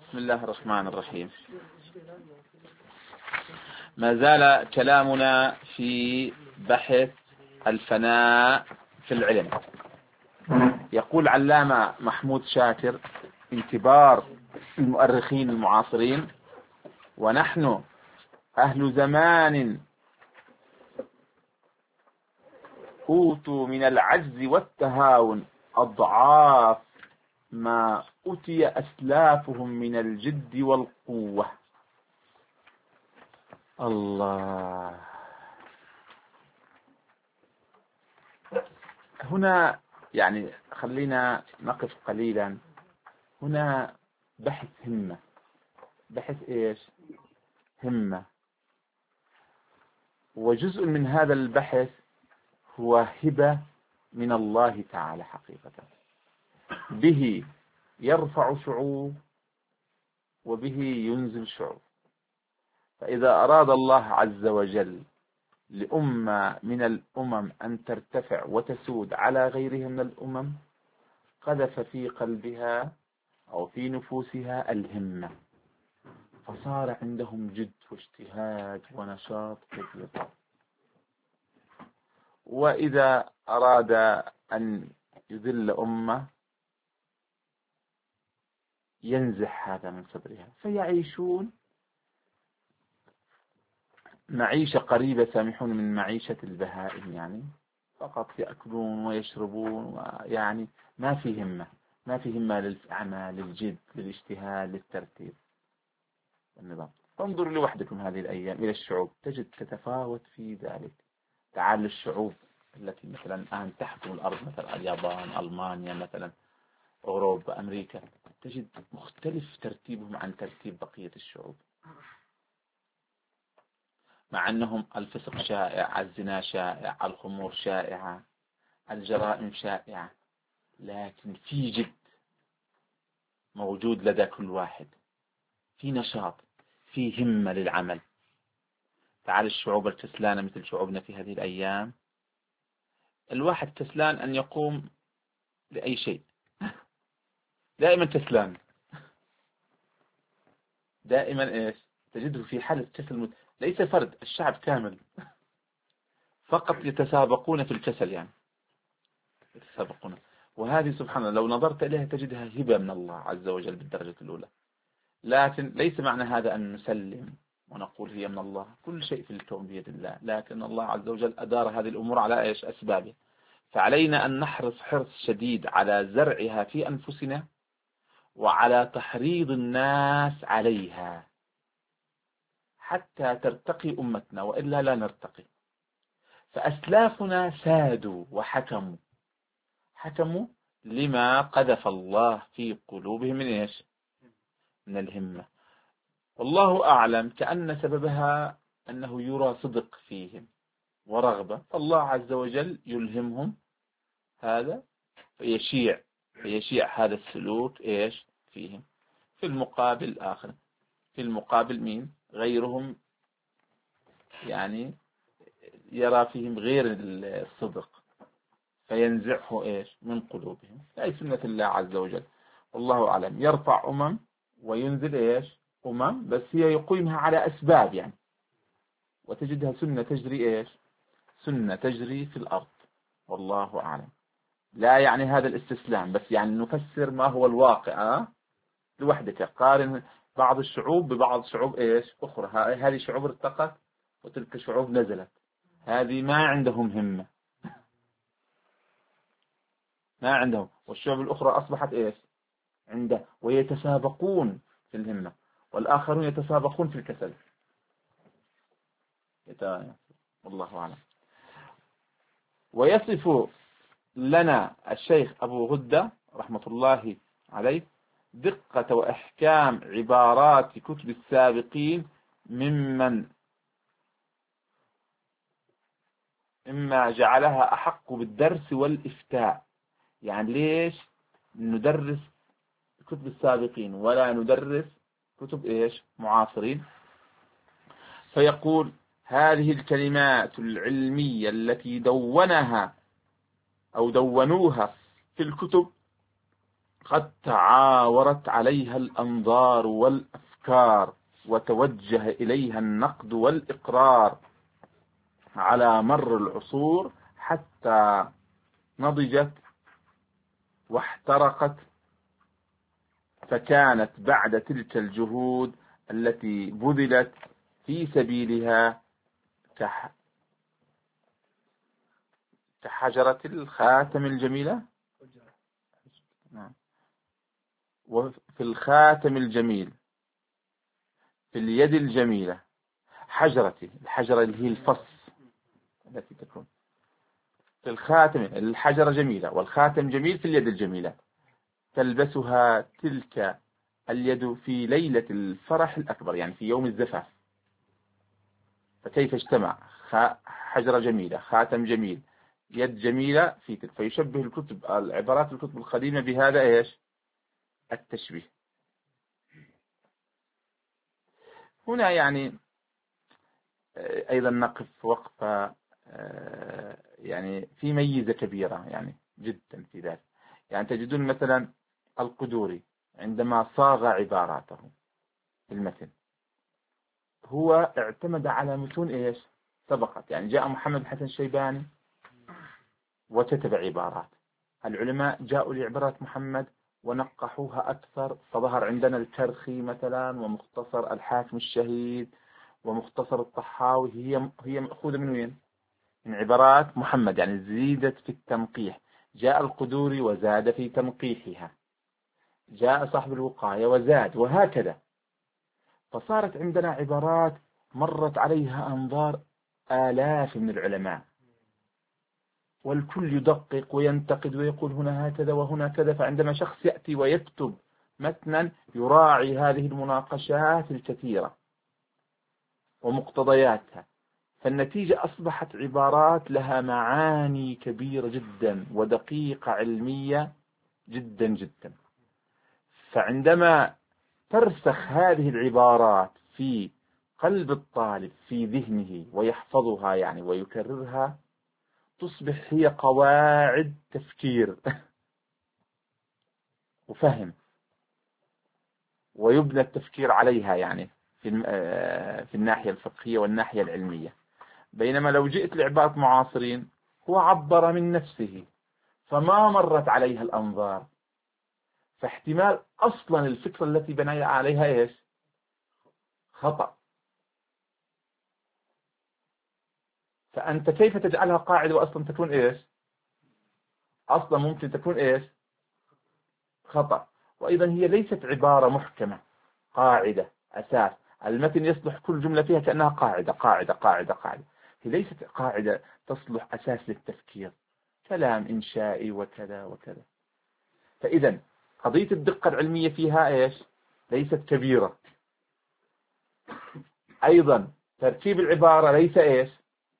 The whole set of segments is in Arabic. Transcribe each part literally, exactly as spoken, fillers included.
بسم الله الرحمن الرحيم. ما زال كلامنا في بحث الفناء في العلم. يقول علامة محمود شاكر من كبار المؤرخين المعاصرين: ونحن أهل زمان أوتوا من العجز والتهاون أضعاف ما أتي أسلافهم من الجد والقوة. الله. هنا يعني خلينا نقف قليلا. هنا بحث همة. بحث إيش؟ همة. وجزء من هذا البحث هو هبة من الله تعالى حقيقة، به يرفع شعوب وبه ينزل شعوب. فإذا أراد الله عز وجل لأمة من الأمم أن ترتفع وتسود على غيرها من الأمم، قذف في قلبها أو في نفوسها الهمة، فصار عندهم جد واجتهاد ونشاط كثير. وإذا أراد أن يذل أمة ينزح هذا من صدرها، فيعيشون معيشة قريبة، سامحون، من معيشة البهائم، يعني فقط يأكلون ويشربون، ويعني ما في همة، ما في همة للعمل، للجد، للاجتهاد، للترتيب والنظام. فانظروا لوحدكم هذه الأيام إلى الشعوب، تجد تتفاوت في ذلك. تعال الشعوب التي مثلا الآن تحكم الأرض، مثلا اليابان، ألمانيا، مثلا أوروبا، أمريكا، تجد مختلف ترتيبهم عن ترتيب بقية الشعوب، مع أنهم الفسق شائع، الزنا شائع، الخمور شائعة، الجرائم شائعة، لكن في جد موجود لدى كل واحد، في نشاط، في همة للعمل. تعال الشعوب الكسلانة مثل شعوبنا في هذه الأيام، الواحد كسلان أن يقوم لأي شيء، دائما كسلان، دائما إيش تجده في حالة كسل. ليس فرد، الشعب كامل فقط يتسابقون في الكسل، يعني يتسابقون. وهذه سبحان الله لو نظرت إليها تجدها هبة من الله عز وجل بالدرجة الأولى. لكن ليس معنى هذا أن نسلم ونقول هي من الله، كل شيء في الكون بيد الله، لكن الله عز وجل أدار هذه الأمور على إيش؟ أسبابه. فعلينا أن نحرص حرص شديد على زرعها في أنفسنا وعلى تحريض الناس عليها حتى ترتقي أمتنا، وإلا لا نرتقي. فأسلافنا سادوا وحكموا، حكموا لما قذف الله في قلوبهم من إيش؟ من الهمة. والله أعلم، كأن سببها أنه يرى صدق فيهم ورغبة، فالله عز وجل يلهمهم هذا، فيشيع فيشيع هذا السلوك إيش فيهم. في المقابل آخر، في المقابل مين؟ غيرهم، يعني يرى فيهم غير الصدق فينزعه إيش من قلوبهم. أي سنة الله عز وجل. والله أعلم، يرفع أمم وينزل إيش أمم، بس هي يقيمها على أسباب يعني، وتجدها سنة تجري إيش سنة تجري في الأرض. والله أعلم. لا يعني هذا الاستسلام، بس يعني نفسر ما هو الواقع. لوحدك قارن بعض الشعوب ببعض شعوب إيش أخرى. هذه شعوب ارتقت وتلك شعوب نزلت، هذه ما عندهم همة، ما عندهم، والشعوب الأخرى أصبحت إيش عنده، ويتسابقون في الهمة، والآخرون يتسابقون في الكسل. والله أعلم. ويصف لنا الشيخ أبو غدة رحمة الله عليه دقة وإحكام عبارات كتب السابقين ممن إما جعلها أحق بالدرس والإفتاء. يعني ليش ندرس كتب السابقين ولا ندرس كتب إيش معاصرين؟ فيقول: هذه الكلمات العلمية التي دونها أو دونوها في الكتب قد تعاورت عليها الأنظار والأفكار وتوجه إليها النقد والإقرار على مر العصور حتى نضجت واحترقت، فكانت بعد تلك الجهود التي بذلت في سبيلها كح كحجرة الخاتم الجميلة. وفي الخاتم الجميل في اليد الجميلة حجرتي، الحجرة اللي هي الفص التي تكون في الخاتم، الحجرة جميلة والخاتم جميل في اليد الجميلة، تلبسها تلك اليد في ليلة الفرح الأكبر، يعني في يوم الزفاف. فكيف اجتمع حجرة جميلة، خاتم جميل، يد جميلة في تلك؟ فيشبه الكتب العبارات الكتب القديمة بهذا إيش التشبيه. هنا يعني أيضا نقف وقفة يعني في ميزة كبيرة يعني جدا في ذلك. يعني تجدون مثلا القدوري عندما صاغ عباراته في المتن هو اعتمد على متون إيش سبقت. يعني جاء محمد حسن الشيباني وكتب عبارات، العلماء جاءوا لعبارات محمد ونقحوها أكثر، فظهر عندنا الكرخي مثلا ومختصر الحاكم الشهيد ومختصر الطحاوي، هي هي مأخوذة من وين؟ من عبارات محمد، يعني زيدت في التنقيح. جاء القدوري وزاد في تنقيحها، جاء صاحب الوقاية وزاد، وهكذا. فصارت عندنا عبارات مرت عليها أنظار آلاف من العلماء، والكل يدقق وينتقد ويقول هنا هكذا وهنا كذا. فعندما شخص يأتي ويكتب متنا يراعي هذه المناقشات الكثيرة ومقتضياتها، فالنتيجة أصبحت عبارات لها معاني كبيرة جدا ودقيقة علمية جدا جدا. فعندما ترسخ هذه العبارات في قلب الطالب في ذهنه ويحفظها يعني ويكررها، تصبح هي قواعد تفكير وفهم، ويبنى التفكير عليها يعني في في الناحية الفقهية والناحية العلمية. بينما لو جئت لعبارة معاصرين هو عبر من نفسه فما مرت عليها الأنظار، فاحتمال أصلا الفكرة التي بنى عليها إيش خطأ. فأنت كيف تجعلها قاعدة وأصلا تكون إيش أصلا ممكن تكون إيش خطأ. وأيضا هي ليست عبارة محكمة قاعدة أساس، المتن يصلح كل جملة فيها كأنها قاعدة قاعدة قاعدة قاعدة، هي ليست قاعدة تصلح أساس للتفكير، كلام إنشائي وكذا وكذا. فإذا قضية الدقة العلمية فيها إيش ليست كبيرة. أيضا ترتيب العبارة ليس إيش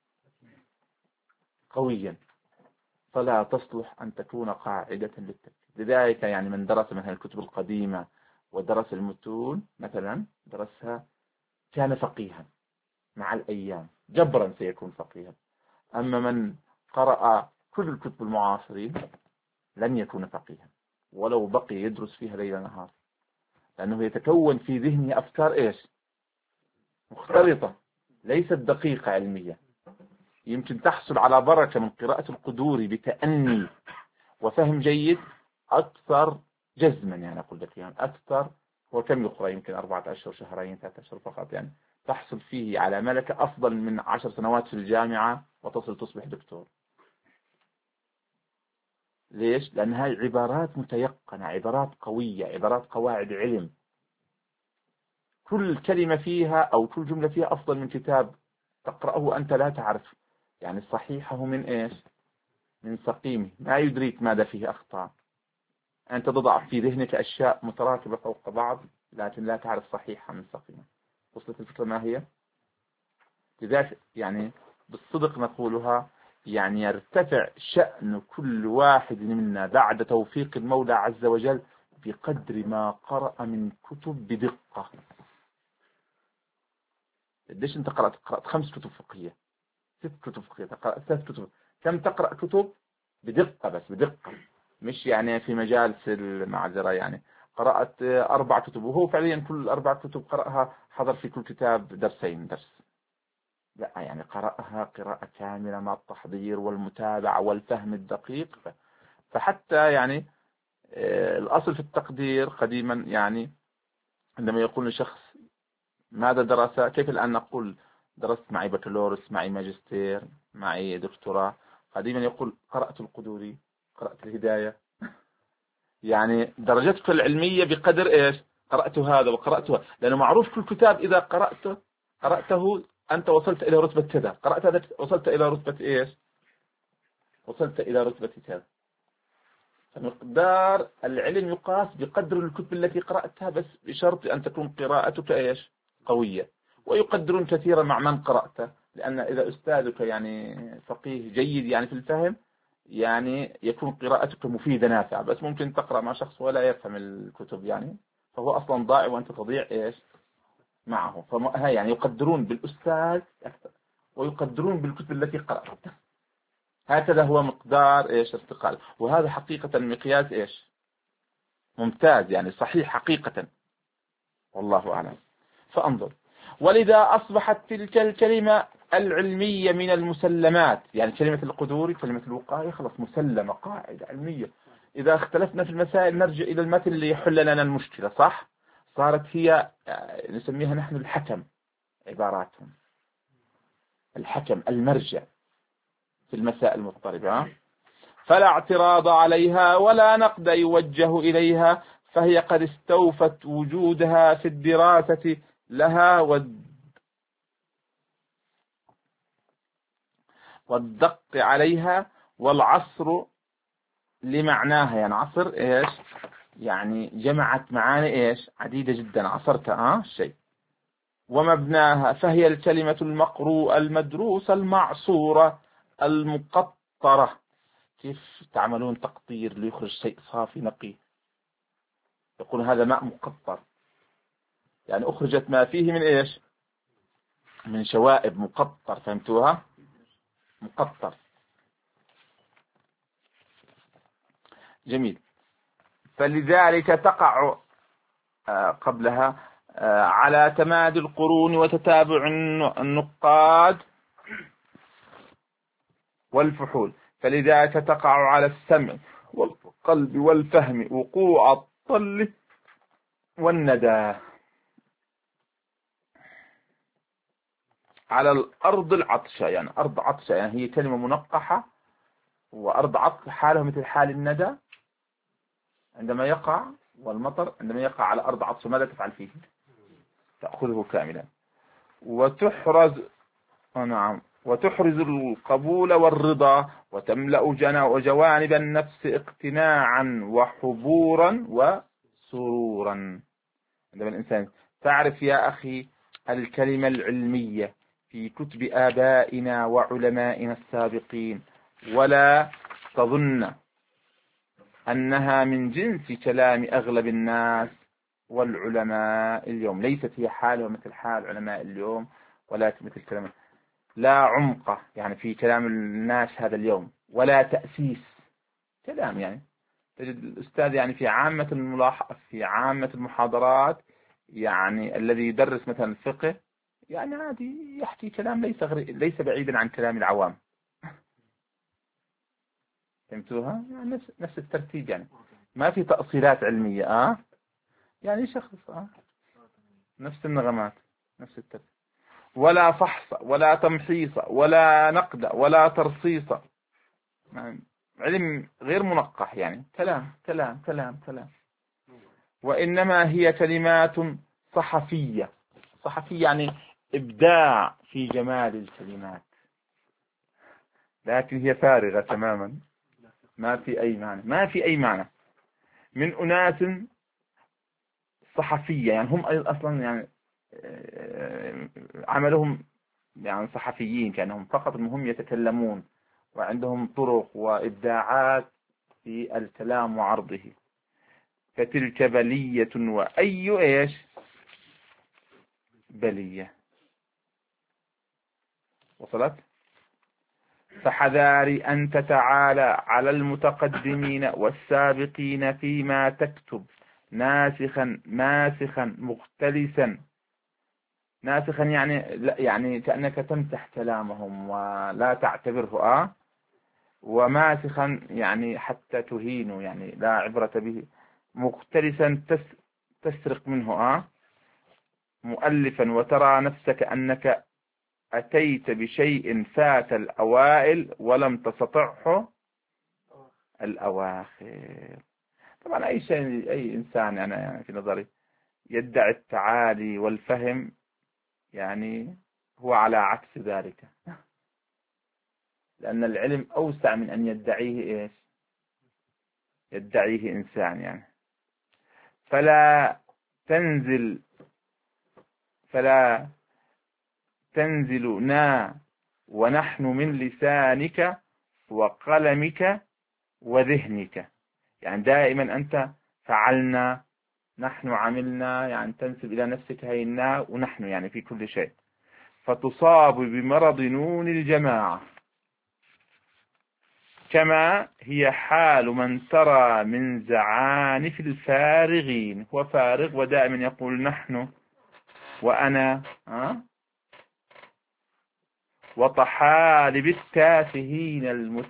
قويا، فلا تصلح أن تكون قاعدة للتفكير. لذلك يعني من درس مثلا الكتب القديمة ودرس المتون مثلا درسها كان فقيها مع الأيام، جبرا سيكون فقيها. أما من قرأ كل الكتب المعاصرين لن يكون فقيها ولو بقي يدرس فيها ليل نهار، لأنه يتكون في ذهنه أفكار إيش مختلطة ليست دقيقة علمية. يمكن تحصل على بركة من قراءة القدوري بتأني وفهم جيد أكثر جزما، يعني أقول لك يعني أكثر. هو كم يقرأ؟ يمكن أربعة أشهر شهرين ثلاثة أشهر فقط، يعني تحصل فيه على ملكة أفضل من عشر سنوات في الجامعة وتصل تصبح دكتور. ليش؟ لأن هاي عبارات متيقنة، عبارات قوية، عبارات قواعد علم، كل كلمة فيها أو كل جملة فيها أفضل من كتاب تقرأه أنت لا تعرف يعني صحيحه من إيش من سقيمه، ما يدريك ماذا فيه أخطاء. أنت تضع في ذهنك أشياء متراكبة فوق بعض لكن لا تعرف صحيحها من سقيمة. وصلت الفكرة ما هي؟ لذلك يعني بالصدق نقولها، يعني يرتفع شأن كل واحد منا بعد توفيق المولى عز وجل بقدر ما قرأ من كتب بدقة. ليش أنت قرأت قرأت خمس كتب فقهية، ست كتب فقهية، قرأت ثلاث كتب، كم تقرأ كتب بدقة بس بدقة مش يعني في مجالس المعذرة، يعني قرأت أربع كتب، وهو فعليا كل أربع كتب قرأها حضر في كل كتاب درسين درس، لا يعني قرأها قراءة كاملة مع التحضير والمتابعة والفهم الدقيق. فحتى يعني الأصل في التقدير قديما، يعني عندما يقول لشخص ماذا درس، كيف الآن نقول درست معي بكالوريوس، معي ماجستير، معي دكتوراه، قديما يقول قرأت القدوري، قرأت الهداية. يعني درجتك العلمية بقدر إيش قرأت هذا وقرأت هذا، لأنه معروف كل كتاب إذا قرأته قرأته أنت وصلت إلى رتبة كذا، قرأت هذا وصلت إلى رتبة إيش، وصلت إلى رتبة كذا. فمقدار العلم يقاس بقدر الكتب التي قرأتها، بس بشرط أن تكون قراءتك إيش قوية. ويقدرون كثيرا مع من قرأته، لأن إذا أستاذك يعني فقيه جيد يعني في الفهم، يعني يكون قراءتك مفيدة نافعة. بس ممكن تقرأ مع شخص ولا يفهم الكتب يعني، فهو أصلا ضائع وأنت تضيع إيش معه. فها يعني يقدرون بالأستاذ أكثر، ويقدرون بالكتب التي قرأتها. هكذا هو مقدار إيش ارتقاء، وهذا حقيقة مقياس إيش ممتاز، يعني صحيح حقيقة، والله أعلم. فأنظر، ولذا أصبحت تلك الكلمة العلمية من المسلمات، يعني كلمة القدور كلمة الوقاية خلاص مسلمة قاعدة علمية. إذا اختلفنا في المسائل نرجع إلى المثل اللي يحل لنا المشكلة، صح؟ صارت هي نسميها نحن الحكم، عباراتهم الحكم المرجع في المسائل المضطربة. فلا اعتراض عليها ولا نقد يوجه إليها، فهي قد استوفت وجودها في الدراسة لها والدق عليها، والعصر لمعناها، يعني عصر إيش يعني جمعت معاني إيش عديدة جدا، عصرت آه شيء. ومبناها، فهي الكلمة المقروءة المدروسة المعصورة المقطرة. كيف تعملون تقطير ليخرج شيء صافي نقي؟ يقول هذا ماء مقطر، يعني أخرجت ما فيه من إيش من شوائب، مقطر، فهمتوها؟ مقطر. جميل. فلذلك تقع قبلها على تمادي القرون وتتابع النقاد والفحول، فلذلك تقع على السمع والقلب والفهم وقوع الطل والندى، على الأرض العطشة، يعني أرض عطشة، يعني هي كلمة منقحة، وأرض عطشة حالها مثل حال الندى عندما يقع، والمطر عندما يقع على أرض عطشة ماذا تفعل فيه؟ تأخذه كاملا. وتحرز نعم وتحرز القبول والرضا، وتملأ جوانب النفس اقتناعا وحبورا وسرورا. عندما الإنسان تعرف يا أخي الكلمة العلمية في كتب آبائنا وعلمائنا السابقين، ولا تظن أنها من جنس كلام أغلب الناس والعلماء اليوم، ليست هي حالها مثل حال علماء اليوم، ولكن مثل كلام لا عمق يعني في كلام الناس هذا اليوم، ولا تأسيس كلام. يعني تجد الأستاذ يعني في عامة الملاحظة في عامة المحاضرات، يعني الذي يدرس مثلا الفقه يعني عادي يحكي كلام ليس غري... ليس بعيدا عن كلام العوام. فهمتوها؟ يعني نفس نفس الترتيب، يعني ما في تأصيلات علمية اه يعني شخص اه نفس النغمات نفس الترتيب، ولا فحص ولا تمحيص ولا نقد ولا ترصيص، يعني علم غير منقح، يعني كلام كلام كلام كلام. وإنما هي كلمات صحفية، صحفية يعني إبداع في جمال الكلمات، لكن هي فارغة تماما، ما في أي معنى، ما في أي معنى، من أناس صحفية، يعني هم أصلا يعني عملهم يعني صحفيين، كأنهم فقط المهم يتكلمون، وعندهم طرق وإبداعات في الكلام وعرضه. فتلك بلية، وأي إيش بلية. وصلت؟ فحذاري أن تتعالى على المتقدمين والسابقين فيما تكتب ناسخا ماسخا مختلسا. ناسخا يعني لا يعني كأنك تمسح كلامهم ولا تعتبره آه وماسخا يعني حتى تهينه يعني لا عبرة به. مختلسا تسرق منه آه مؤلفا وترى نفسك أنك أتيت بشيء فات الأوائل ولم تستطعه الأواخر. طبعا أي شيء أي إنسان أنا يعني في نظري يدعي التعالي والفهم يعني هو على عكس ذلك، لأن العلم أوسع من أن يدعيه إيش يدعيه إنسان يعني. فلا تنزل فلا تنزلنا ونحن من لسانك وقلمك وذهنك. يعني دائما أنت فعلنا نحن عملنا يعني تنسب إلى نفسك هينا ونحن يعني في كل شيء. فتصاب بمرض نون الجماعة كما هي حال من ترى من زعانف الفارغين. هو فارغ ودائما يقول نحن وأنا أه؟ وطحالب التافهين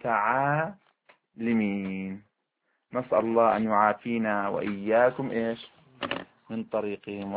المتعالمين. نسأل الله أن يعافينا وإياكم إيش من طريقهم.